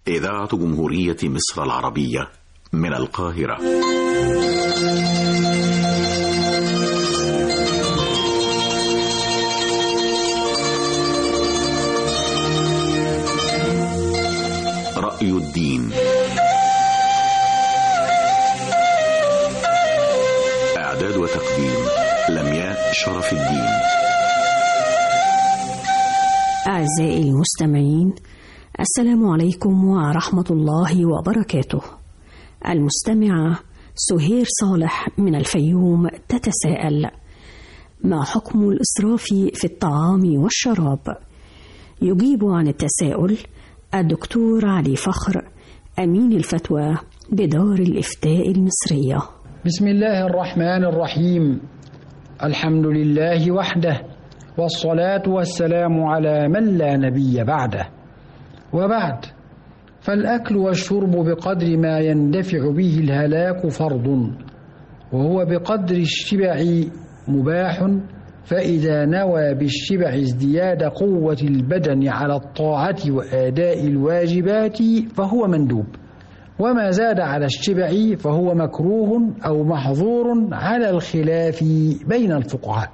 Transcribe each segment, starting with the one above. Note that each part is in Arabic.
إذاعة جمهورية مصر العربية من القاهرة. رأي الدين. إعداد وتقديم لمياء شرف الدين. أعزائي المستمعين، السلام عليكم ورحمة الله وبركاته. المستمعة سهير صالح من الفيوم تتساءل: ما حكم الإسراف في الطعام والشراب؟ يجيب عن التساؤل الدكتور علي فخر، أمين الفتوى بدار الإفتاء المصرية. بسم الله الرحمن الرحيم. الحمد لله وحده، والصلاة والسلام على من لا نبي بعده. وبعد، فالأكل والشرب بقدر ما يندفع به الهلاك فرض، وهو بقدر الشبع مباح، فإذا نوى بالشبع ازدياد قوة البدن على الطاعة وآداء الواجبات فهو مندوب، وما زاد على الشبع فهو مكروه أو محظور على الخلاف بين الفقهاء،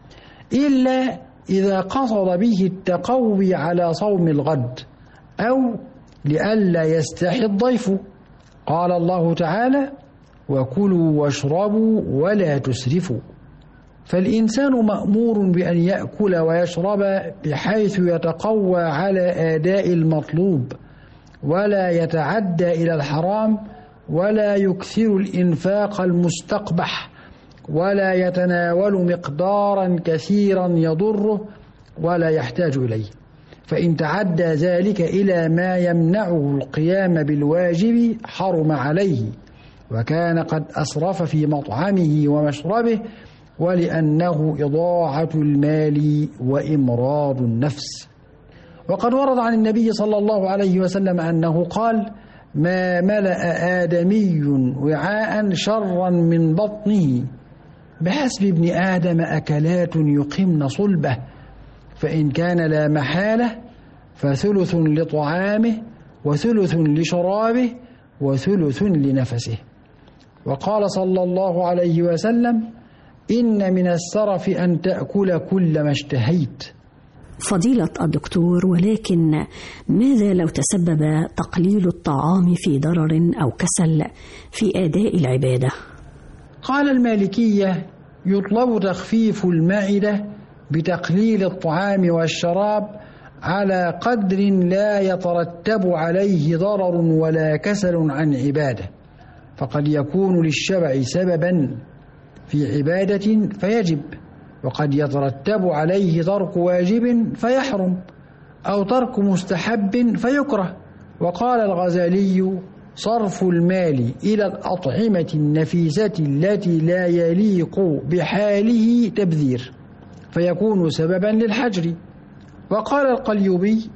إلا إذا قصد به التقوي على صوم الغد أو لئلا يستحي الضيف. قال الله تعالى: وكلوا واشربوا ولا تسرفوا. فالإنسان مأمور بأن يأكل ويشرب بحيث يتقوى على آداء المطلوب، ولا يتعدى إلى الحرام، ولا يكثر الإنفاق المستقبح، ولا يتناول مقدارا كثيرا يضره ولا يحتاج إليه، فإن تعدى ذلك إلى ما يمنعه القيام بالواجب حرم عليه، وكان قد أسرف في مطعمه ومشربه، ولأنه إضاعة المال وإمراض النفس. وقد ورد عن النبي صلى الله عليه وسلم أنه قال: ما ملأ آدمي وعاء شرا من بطنه، بحسب ابن آدم أكلات يقمن صلبه، فإن كان لا محالة فثلث لطعامه وثلث لشرابه وثلث لنفسه. وقال صلى الله عليه وسلم: إن من السرف أن تأكل كل ما اشتهيت. فضيلة الدكتور، ولكن ماذا لو تسبب تقليل الطعام في ضرر أو كسل في أداء العبادة؟ قال المالكية: يطلب تخفيف المعدة بتقليل الطعام والشراب على قدر لا يترتب عليه ضرر ولا كسل عن عبادة، فقد يكون للشبع سببا في عبادة فيجب، وقد يترتب عليه ترك واجب فيحرم، أو ترك مستحب فيكره. وقال الغزالي: صرف المال إلى الأطعمة النفيسة التي لا يليق بحاله تبذير، فيكون سببا للحجر. وقال القليوبي: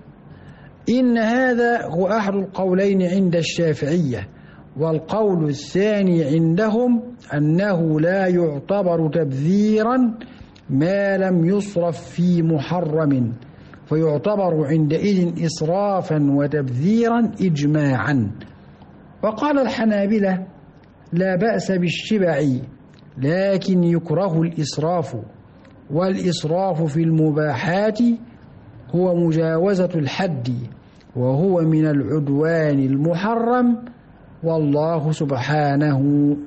إن هذا هو أحد القولين عند الشافعية، والقول الثاني عندهم أنه لا يعتبر تبذيرا ما لم يصرف في محرم، فيعتبر عندئذ إسرافا وتبذيرا إجماعا. وقال الحنابلة: لا بأس بالشبع، لكن يكره الإسراف، والإسراف في المباحات هو مجاوزة الحد، وهو من العدوان المحرم، والله سبحانه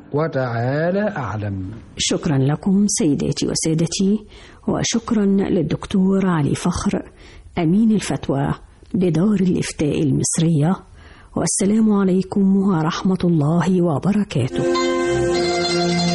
وتعالى أعلم. شكرا لكم سيداتي وسادتي، وشكرا للدكتور علي فخر، أمين الفتوى بدار الإفتاء المصرية، والسلام عليكم ورحمة الله وبركاته.